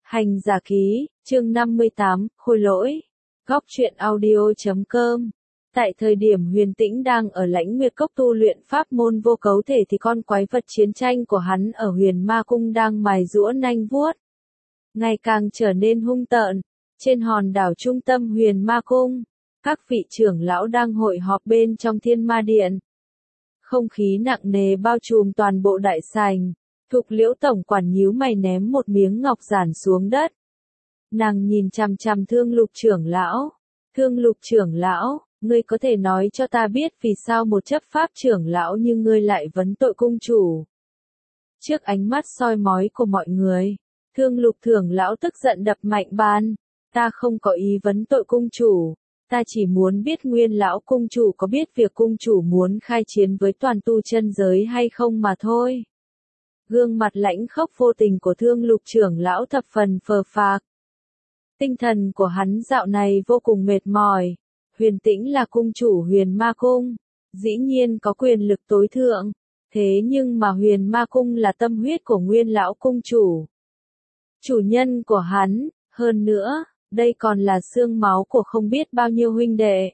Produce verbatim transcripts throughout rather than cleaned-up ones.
Hành giả ký, chương năm mươi tám, khôi lỗi. Góc truyện audio chấm com. Tại thời điểm Huyền Tĩnh đang ở Lãnh Nguyệt Cốc tu luyện pháp môn vô cấu thể thì con quái vật chiến tranh của hắn ở Huyền Ma Cung đang mài giũa nanh vuốt, ngày càng trở nên hung tợn. Trên hòn đảo trung tâm Huyền Ma Cung, các vị trưởng lão đang hội họp bên trong Thiên Ma Điện. Không khí nặng nề bao trùm toàn bộ đại sảnh. Thục Liễu tổng quản nhíu mày ném một miếng ngọc giản xuống đất. Nàng nhìn chằm chằm Thương Lục trưởng lão. Thương Lục trưởng lão, ngươi có thể nói cho ta biết vì sao một chấp pháp trưởng lão như ngươi lại vấn tội cung chủ? Trước ánh mắt soi mói của mọi người, Thương Lục trưởng lão tức giận đập mạnh bàn. Ta không có ý vấn tội cung chủ. Ta chỉ muốn biết Nguyên lão cung chủ có biết việc cung chủ muốn khai chiến với toàn tu chân giới hay không mà thôi. Gương mặt lãnh khốc vô tình của Thương Lục trưởng lão thập phần phờ phạc. Tinh thần của hắn dạo này vô cùng mệt mỏi. Huyền Tĩnh là cung chủ Huyền Ma Cung, dĩ nhiên có quyền lực tối thượng, thế nhưng mà Huyền Ma Cung là tâm huyết của Nguyên lão cung chủ, chủ nhân của hắn, hơn nữa, đây còn là xương máu của không biết bao nhiêu huynh đệ.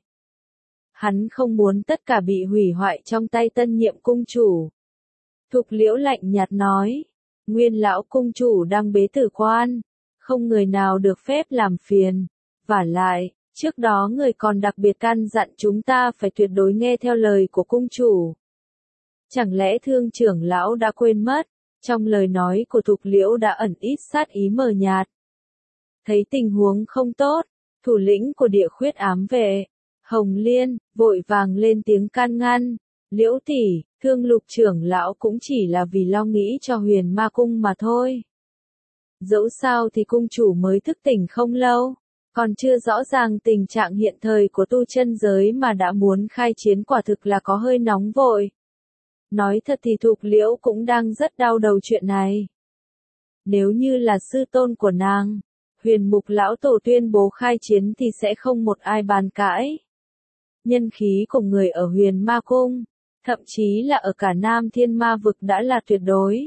Hắn không muốn tất cả bị hủy hoại trong tay tân nhiệm cung chủ. Thục Liễu lạnh nhạt nói, Nguyên lão cung chủ đang bế tử quan, không người nào được phép làm phiền. Vả lại, trước đó người còn đặc biệt căn dặn chúng ta phải tuyệt đối nghe theo lời của cung chủ. Chẳng lẽ Thương trưởng lão đã quên mất? Trong lời nói của Thục Liễu đã ẩn ít sát ý mờ nhạt. Thấy tình huống không tốt, thủ lĩnh của Địa Khuyết ám vệ, Hồng Liên, vội vàng lên tiếng can ngăn. Liễu tỷ, Thương Lục trưởng lão cũng chỉ là vì lo nghĩ cho Huyền Ma Cung mà thôi. Dẫu sao thì cung chủ mới thức tỉnh không lâu, còn chưa rõ ràng tình trạng hiện thời của tu chân giới mà đã muốn khai chiến quả thực là có hơi nóng vội. Nói thật thì Thục Liễu cũng đang rất đau đầu chuyện này. Nếu như là sư tôn của nàng, Huyền Mục lão tổ tuyên bố khai chiến thì sẽ không một ai bàn cãi. Nhân khí của người ở Huyền Ma Cung, thậm chí là ở cả Nam Thiên Ma vực đã là tuyệt đối.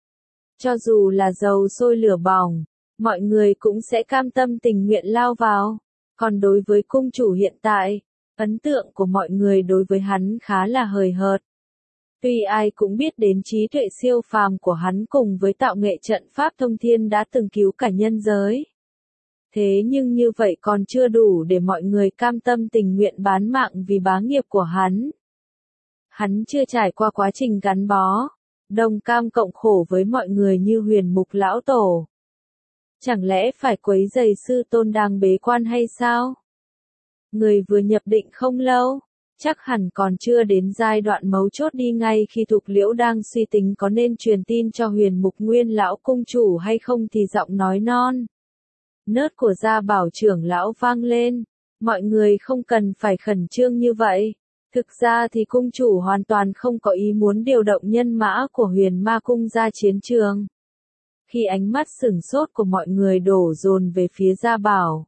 Cho dù là dầu sôi lửa bỏng, mọi người cũng sẽ cam tâm tình nguyện lao vào. Còn đối với cung chủ hiện tại, ấn tượng của mọi người đối với hắn khá là hời hợt. Tuy ai cũng biết đến trí tuệ siêu phàm của hắn cùng với tạo nghệ trận pháp thông thiên đã từng cứu cả nhân giới. Thế nhưng như vậy còn chưa đủ để mọi người cam tâm tình nguyện bán mạng vì bá nghiệp của hắn. Hắn chưa trải qua quá trình gắn bó, đồng cam cộng khổ với mọi người như Huyền Mục lão tổ. Chẳng lẽ phải quấy rầy sư tôn đang bế quan hay sao? Người vừa nhập định không lâu, chắc hẳn còn chưa đến giai đoạn mấu chốt đi ngay khi Thục Liễu đang suy tính có nên truyền tin cho Huyền Mục Nguyên lão cung chủ hay không thì giọng nói non nớt của Gia Bảo trưởng lão vang lên. Mọi người không cần phải khẩn trương như vậy. Thực ra thì cung chủ hoàn toàn không có ý muốn điều động nhân mã của Huyền Ma Cung ra chiến trường. Khi ánh mắt sửng sốt của mọi người đổ dồn về phía Gia Bảo,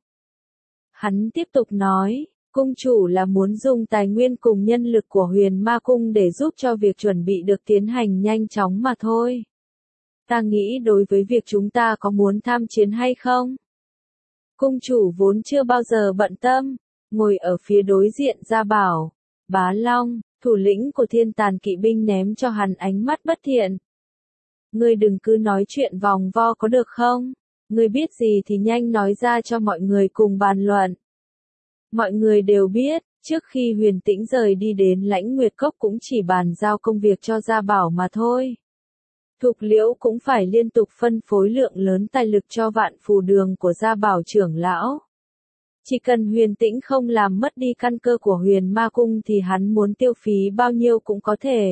hắn tiếp tục nói, cung chủ là muốn dùng tài nguyên cùng nhân lực của Huyền Ma Cung để giúp cho việc chuẩn bị được tiến hành nhanh chóng mà thôi. Ta nghĩ đối với việc chúng ta có muốn tham chiến hay không? Cung chủ vốn chưa bao giờ bận tâm, ngồi ở phía đối diện Gia Bảo. Bá Long, thủ lĩnh của Thiên Tàn kỵ binh ném cho hắn ánh mắt bất thiện. Ngươi đừng cứ nói chuyện vòng vo có được không? Ngươi biết gì thì nhanh nói ra cho mọi người cùng bàn luận. Mọi người đều biết, trước khi Huyền Tĩnh rời đi đến Lãnh Nguyệt Cốc cũng chỉ bàn giao công việc cho Gia Bảo mà thôi. Thục Liễu cũng phải liên tục phân phối lượng lớn tài lực cho Vạn Phù Đường của Gia Bảo trưởng lão. Chỉ cần Huyền Tĩnh không làm mất đi căn cơ của Huyền Ma Cung thì hắn muốn tiêu phí bao nhiêu cũng có thể.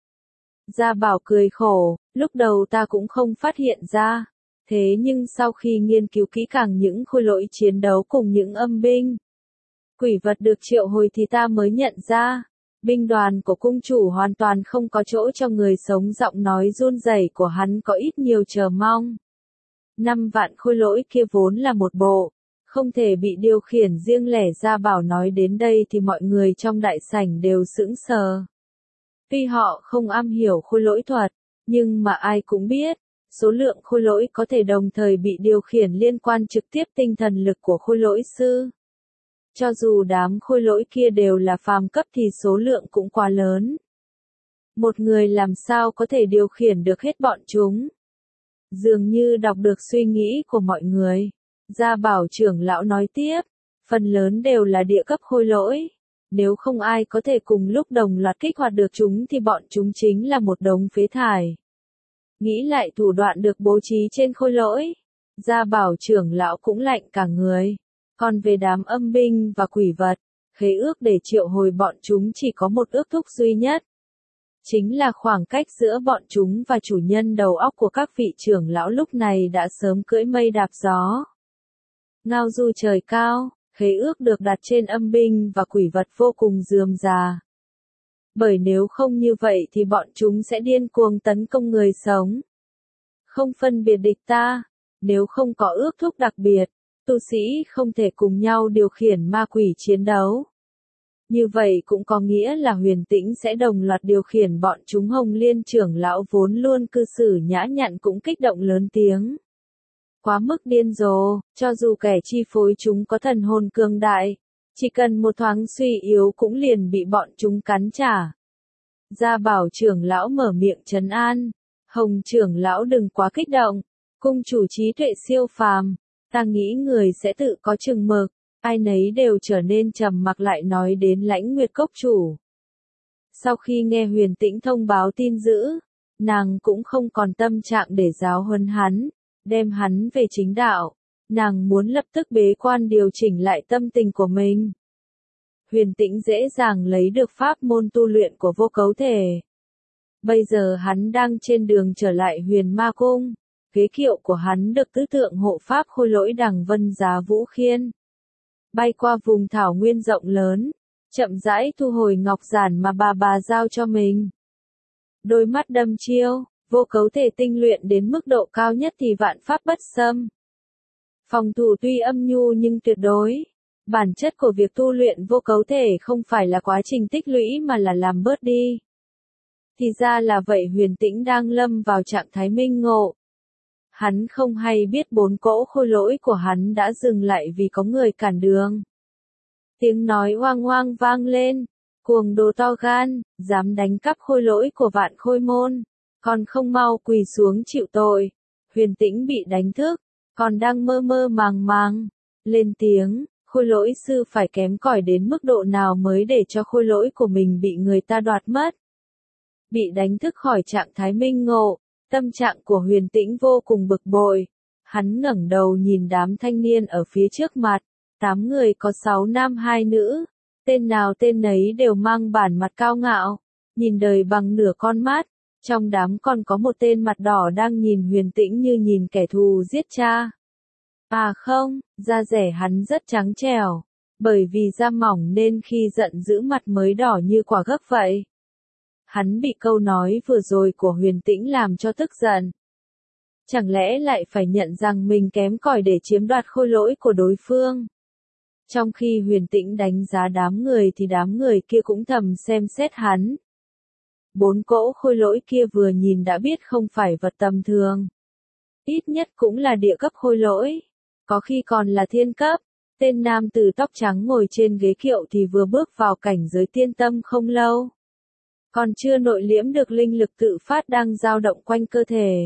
Gia Bảo cười khổ, lúc đầu ta cũng không phát hiện ra. Thế nhưng sau khi nghiên cứu kỹ càng những khôi lỗi chiến đấu cùng những âm binh, quỷ vật được triệu hồi thì ta mới nhận ra. Binh đoàn của cung chủ hoàn toàn không có chỗ cho người sống, giọng nói run rẩy của hắn có ít nhiều chờ mong. Năm vạn khôi lỗi kia vốn là một bộ, không thể bị điều khiển riêng lẻ. Gia Bảo nói đến đây thì mọi người trong đại sảnh đều sững sờ. Tuy họ không am hiểu khôi lỗi thuật, nhưng mà ai cũng biết, số lượng khôi lỗi có thể đồng thời bị điều khiển liên quan trực tiếp tinh thần lực của khôi lỗi sư. Cho dù đám khôi lỗi kia đều là phàm cấp thì số lượng cũng quá lớn. Một người làm sao có thể điều khiển được hết bọn chúng? Dường như đọc được suy nghĩ của mọi người. Gia Bảo trưởng lão nói tiếp, phần lớn đều là địa cấp khôi lỗi. Nếu không ai có thể cùng lúc đồng loạt kích hoạt được chúng thì bọn chúng chính là một đống phế thải. Nghĩ lại thủ đoạn được bố trí trên khôi lỗi. Gia Bảo trưởng lão cũng lạnh cả người. Còn về đám âm binh và quỷ vật, khế ước để triệu hồi bọn chúng chỉ có một ước thúc duy nhất. Chính là khoảng cách giữa bọn chúng và chủ nhân đầu óc của các vị trưởng lão lúc này đã sớm cưỡi mây đạp gió. Ngao du trời cao, khế ước được đặt trên âm binh và quỷ vật vô cùng rườm rà. Bởi nếu không như vậy thì bọn chúng sẽ điên cuồng tấn công người sống. Không phân biệt địch ta, nếu không có ước thúc đặc biệt, tu sĩ không thể cùng nhau điều khiển ma quỷ chiến đấu. Như vậy cũng có nghĩa là Huyền Tĩnh sẽ đồng loạt điều khiển bọn chúng. Hồng Liên trưởng lão vốn luôn cư xử nhã nhặn cũng kích động lớn tiếng. Quá mức điên rồ, cho dù kẻ chi phối chúng có thần hồn cường đại, chỉ cần một thoáng suy yếu cũng liền bị bọn chúng cắn trả. Gia Bảo trưởng lão mở miệng trấn an, Hồng trưởng lão đừng quá kích động, cung chủ trí tuệ siêu phàm, ta nghĩ người sẽ tự có chừng mực. Ai nấy đều trở nên trầm mặc lại nói đến Lãnh Nguyệt Cốc chủ. Sau khi nghe Huyền Tĩnh thông báo tin dữ, nàng cũng không còn tâm trạng để giáo huấn hắn, đem hắn về chính đạo. Nàng muốn lập tức bế quan điều chỉnh lại tâm tình của mình. Huyền Tĩnh dễ dàng lấy được pháp môn tu luyện của vô cấu thể. Bây giờ hắn đang trên đường trở lại Huyền Ma Cung. Ghế kiệu của hắn được tứ tượng hộ pháp khôi lỗi Đằng Vân Giá Vũ khiên. Bay qua vùng thảo nguyên rộng lớn, chậm rãi thu hồi ngọc giản mà bà bà giao cho mình. Đôi mắt đâm chiêu, vô cấu thể tinh luyện đến mức độ cao nhất thì vạn pháp bất xâm. Phòng thủ tuy âm nhu nhưng tuyệt đối. Bản chất của việc tu luyện vô cấu thể không phải là quá trình tích lũy mà là làm bớt đi. Thì ra là vậy. Huyền Tĩnh đang lâm vào trạng thái minh ngộ. Hắn không hay biết bốn cỗ khôi lỗi của hắn đã dừng lại vì có người cản đường. Tiếng nói oang oang vang lên, cuồng đồ to gan, dám đánh cắp khôi lỗi của Vạn Khôi môn, còn không mau quỳ xuống chịu tội. Huyền Tĩnh bị đánh thức, còn đang mơ mơ màng màng, lên tiếng, khôi lỗi sư phải kém cỏi đến mức độ nào mới để cho khôi lỗi của mình bị người ta đoạt mất. Bị đánh thức khỏi trạng thái minh ngộ. Tâm trạng của Huyền Tĩnh vô cùng bực bội. Hắn ngẩng đầu nhìn đám thanh niên ở phía trước mặt. Tám người có sáu nam hai nữ. Tên nào tên nấy đều mang bản mặt cao ngạo. Nhìn đời bằng nửa con mắt. Trong đám còn có một tên mặt đỏ đang nhìn Huyền Tĩnh như nhìn kẻ thù giết cha. À không, da rẻ hắn rất trắng trẻo. Bởi vì da mỏng nên khi giận dữ mặt mới đỏ như quả gấc vậy. Hắn bị câu nói vừa rồi của Huyền Tĩnh làm cho tức giận. Chẳng lẽ lại phải nhận rằng mình kém cỏi để chiếm đoạt khôi lỗi của đối phương? Trong khi Huyền Tĩnh đánh giá đám người thì đám người kia cũng thầm xem xét hắn. Bốn cỗ khôi lỗi kia vừa nhìn đã biết không phải vật tầm thường. Ít nhất cũng là địa cấp khôi lỗi. Có khi còn là thiên cấp. Tên nam tử tóc trắng ngồi trên ghế kiệu thì vừa bước vào cảnh giới tiên tâm không lâu. Còn chưa nội liễm được linh lực tự phát đang dao động quanh cơ thể.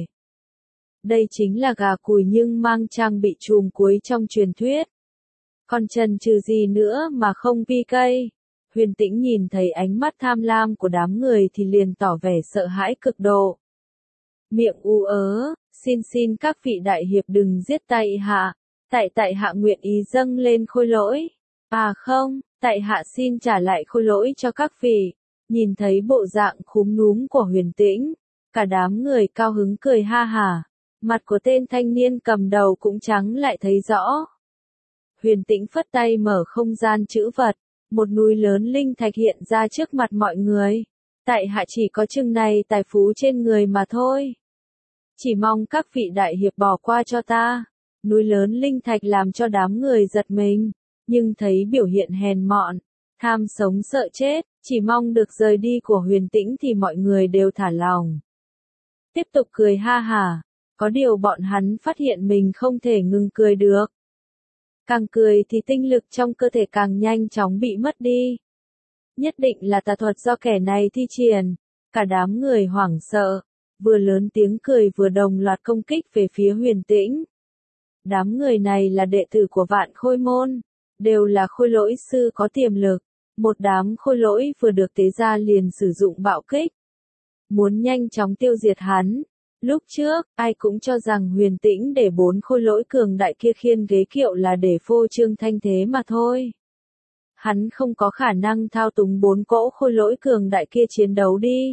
Đây chính là gà cùi nhưng mang trang bị chùm cuối trong truyền thuyết. Còn chần chừ gì nữa mà không pi cây. Huyền Tĩnh nhìn thấy ánh mắt tham lam của đám người thì liền tỏ vẻ sợ hãi cực độ. Miệng u ớ, xin xin các vị đại hiệp đừng giết tại hạ. Tại tại hạ nguyện ý dâng lên khôi lỗi. À không, tại hạ xin trả lại khôi lỗi cho các vị. Nhìn thấy bộ dạng khúm núm của Huyền Tĩnh, cả đám người cao hứng cười ha hả. Mặt của tên thanh niên cầm đầu cũng trắng lại thấy rõ. Huyền Tĩnh phất tay mở không gian trữ vật, một núi lớn linh thạch hiện ra trước mặt mọi người. Tại hạ chỉ có chừng này tài phú trên người mà thôi. Chỉ mong các vị đại hiệp bỏ qua cho ta. Núi lớn linh thạch làm cho đám người giật mình, nhưng thấy biểu hiện hèn mọn, tham sống sợ chết, chỉ mong được rời đi của Huyền Tĩnh thì mọi người đều thả lòng. Tiếp tục cười ha hả, Có điều bọn hắn phát hiện mình không thể ngừng cười được. Càng cười thì tinh lực trong cơ thể càng nhanh chóng bị mất đi. Nhất định là tà thuật do kẻ này thi triển. Cả đám người hoảng sợ, vừa lớn tiếng cười vừa đồng loạt công kích về phía Huyền Tĩnh. Đám người này là đệ tử của Vạn Khôi Môn, đều là khôi lỗi sư có tiềm lực. Một đám khôi lỗi vừa được tế ra liền sử dụng bạo kích, muốn nhanh chóng tiêu diệt hắn. Lúc trước, ai cũng cho rằng Huyền Tĩnh để bốn khôi lỗi cường đại kia khiêng ghế kiệu là để phô trương thanh thế mà thôi. Hắn không có khả năng thao túng bốn cỗ khôi lỗi cường đại kia chiến đấu đi.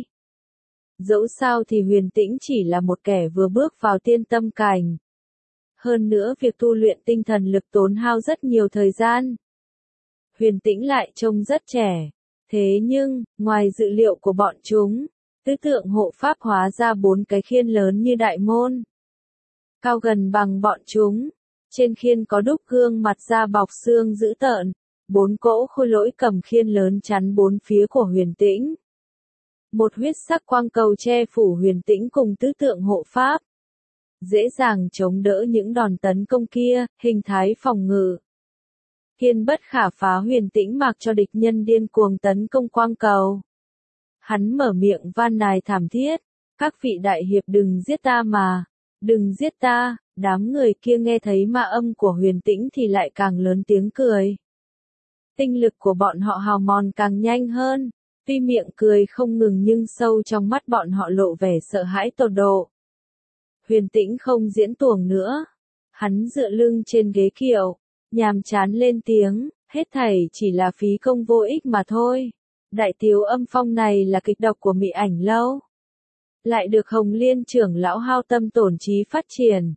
Dẫu sao thì Huyền Tĩnh chỉ là một kẻ vừa bước vào tiên tâm cảnh. Hơn nữa việc tu luyện tinh thần lực tốn hao rất nhiều thời gian. Huyền Tĩnh lại trông rất trẻ. Thế nhưng, ngoài dự liệu của bọn chúng, tứ tượng hộ pháp hóa ra bốn cái khiên lớn như đại môn. Cao gần bằng bọn chúng. Trên khiên có đúc gương mặt da bọc xương dữ tợn. Bốn cỗ khôi lỗi cầm khiên lớn chắn bốn phía của Huyền Tĩnh. Một huyết sắc quang cầu che phủ Huyền Tĩnh cùng tứ tượng hộ pháp. Dễ dàng chống đỡ những đòn tấn công kia, hình thái phòng ngự. Kiên bất khả phá. Huyền Tĩnh mặc cho địch nhân điên cuồng tấn công quang cầu. Hắn mở miệng van nài thảm thiết, các vị đại hiệp đừng giết ta mà, đừng giết ta. Đám người kia nghe thấy ma âm của Huyền Tĩnh thì lại càng lớn tiếng cười. Tinh lực của bọn họ hao mòn càng nhanh hơn, tuy miệng cười không ngừng nhưng sâu trong mắt bọn họ lộ vẻ sợ hãi tột độ. Huyền Tĩnh không diễn tuồng nữa, hắn dựa lưng trên ghế kiệu, nhàm chán lên tiếng, hết thảy chỉ là phí công vô ích mà thôi. Đại tiếu âm phong này là kịch độc của Mị Ảnh Lâu, lại được Hồng Liên trưởng lão hao tâm tổn trí phát triển.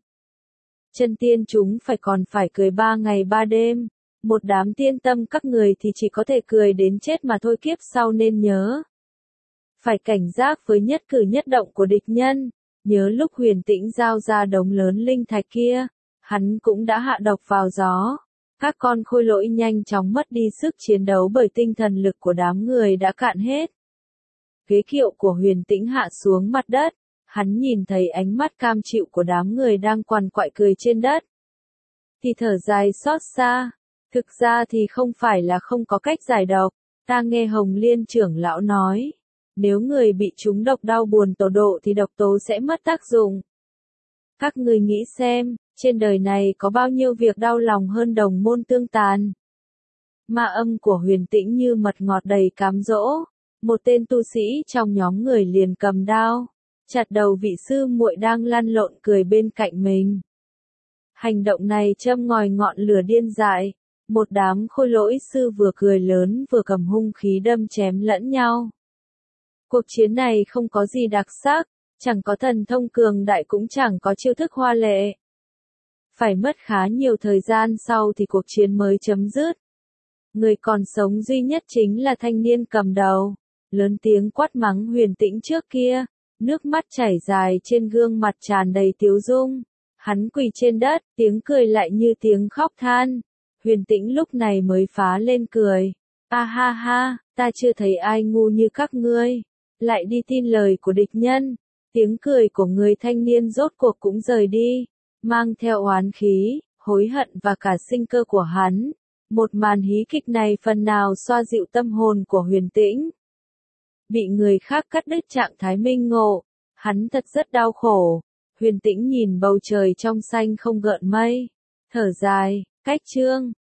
Chân tiên chúng phải còn phải cười ba ngày ba đêm, một đám tiên tâm các người thì chỉ có thể cười đến chết mà thôi. Kiếp sau nên nhớ, phải cảnh giác với nhất cử nhất động của địch nhân. Nhớ lúc Huyền Tĩnh giao ra đống lớn linh thạch kia, hắn cũng đã hạ độc vào gió. Các con khôi lỗi nhanh chóng mất đi sức chiến đấu bởi tinh thần lực của đám người đã cạn hết. Ghế kiệu của Huyền Tĩnh hạ xuống mặt đất, hắn nhìn thấy ánh mắt cam chịu của đám người đang quằn quại cười trên đất. Thì thở dài xót xa, thực ra thì không phải là không có cách giải độc, ta nghe Hồng Liên trưởng lão nói. Nếu người bị trúng độc đau buồn tột độ thì độc tố sẽ mất tác dụng. Các người nghĩ xem, trên đời này có bao nhiêu việc đau lòng hơn đồng môn tương tàn. Ma âm của Huyền Tĩnh như mật ngọt đầy cám dỗ. Một tên tu sĩ trong nhóm người liền cầm đao, chặt đầu vị sư muội đang lăn lộn cười bên cạnh mình. Hành động này châm ngòi ngọn lửa điên dại. Một đám khôi lỗi sư vừa cười lớn vừa cầm hung khí đâm chém lẫn nhau. Cuộc chiến này không có gì đặc sắc, chẳng có thần thông cường đại cũng chẳng có chiêu thức hoa lệ. Phải mất khá nhiều thời gian sau thì cuộc chiến mới chấm dứt. Người còn sống duy nhất chính là thanh niên cầm đầu, lớn tiếng quát mắng Huyền Tĩnh trước kia, nước mắt chảy dài trên gương mặt tràn đầy tiếu dung. Hắn quỳ trên đất, tiếng cười lại như tiếng khóc than. Huyền Tĩnh lúc này mới phá lên cười. A ha ha, ta chưa thấy ai ngu như các ngươi, lại đi tin lời của địch nhân. Tiếng cười của người thanh niên rốt cuộc cũng rời đi, mang theo oán khí, hối hận và cả sinh cơ của hắn. Một màn hí kịch này phần nào xoa dịu tâm hồn của Huyền Tĩnh. Bị người khác cắt đứt trạng thái minh ngộ, hắn thật rất đau khổ. Huyền Tĩnh nhìn bầu trời trong xanh không gợn mây, thở dài, cách chương.